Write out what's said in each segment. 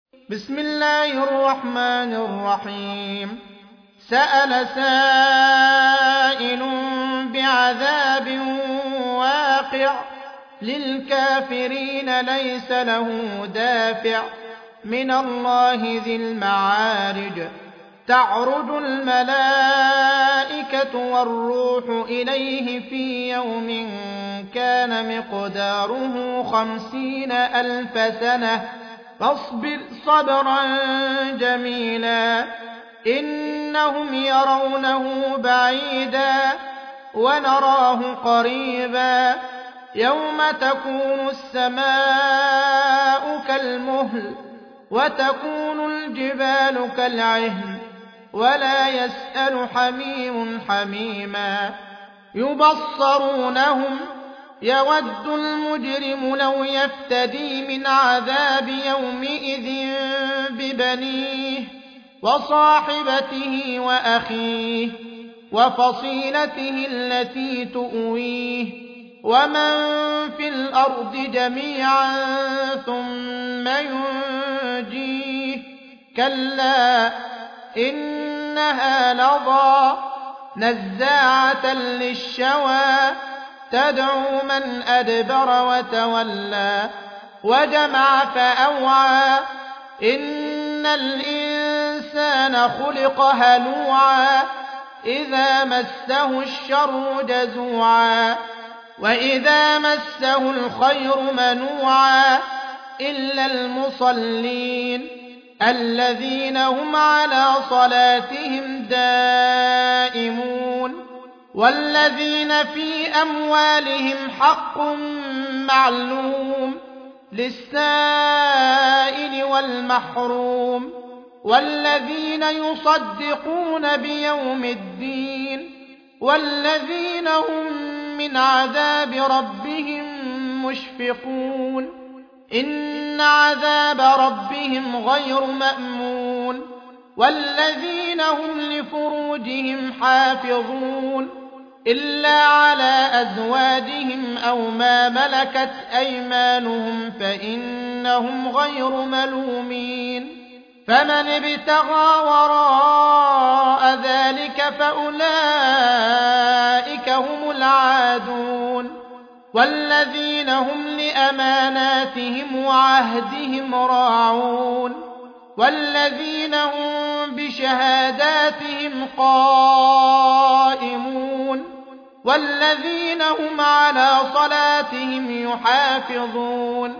بسم الله الرحمن الرحيم سأل سائل بعذاب واقع للكافرين ليس له دافع من الله ذي المعارج تعرج الملائكة والروح إليه في يوم كان مقداره 50,000 سنة فاصبر صبرا جميلا إنهم يرونه بعيدا ونراه قريبا يوم تكون السماء كالمهل وتكون الجبال كالعهن ولا يسأل حميم حميما يبصرونهم يود المجرم لو يفتدي من عذاب يومئذ ببنيه وصاحبته وأخيه وفصيلته التي تؤويه ومن في الأرض جميعا ثم ينجيه كلا إنها لظى نزاعة للشوى تدعو من أدبر وتولى وجمع فأوعى إن الإنسان خلق هلوعا إذا مسه الشر جزوعا وإذا مسه الخير منوعا إلا المصلين الذين هم على صلاتهم دائمون والذين في أموالهم حق معلوم للسائل والمحروم والذين يصدقون بيوم الدين والذين هم من عذاب ربهم مشفقون إن عذاب ربهم غير مأمون والذين هم لفروجهم حافظون إلا على أزواجهم أو ما ملكت أيمانهم فإنهم غير ملومين فمن ابتغى وراء ذلك فأولئك هم العادون والذين هم لأماناتهم وعهدهم راعون والذين هم بشهاداتهم قائمون والذين هم على صلاتهم يحافظون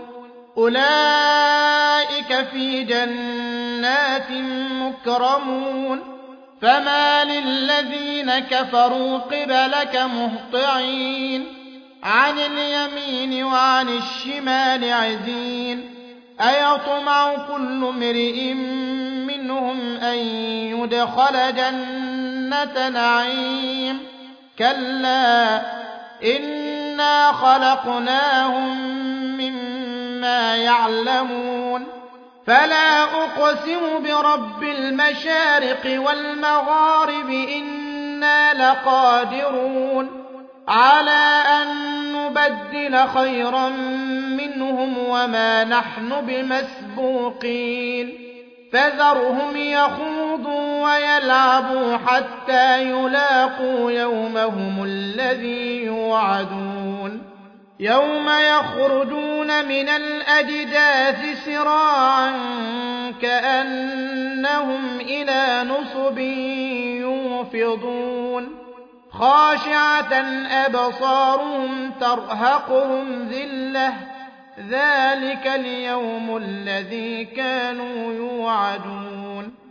أولئك في جنات مكرمون فما للذين كفروا قبلك مهطعين عن اليمين وعن الشمال عزين أيطمع كل امرئ منهم أن يدخل جنة نعيم كلا إنا خلقناهم مما يعلمون فلا أقسم برب المشارق والمغارب إنا لقادرون على أن نبدل خيرا منهم وما نحن بمسبوقين فذرهم يخوضوا ويلعبوا حتى يلاقوا يومهم الذي يوعدون يوم يخرجون من الأجداث سراعا كأنهم إلى نصب يوفضون خاشعة أبصارهم ترهقهم ذلة ذلك اليوم الذي كانوا يوعدون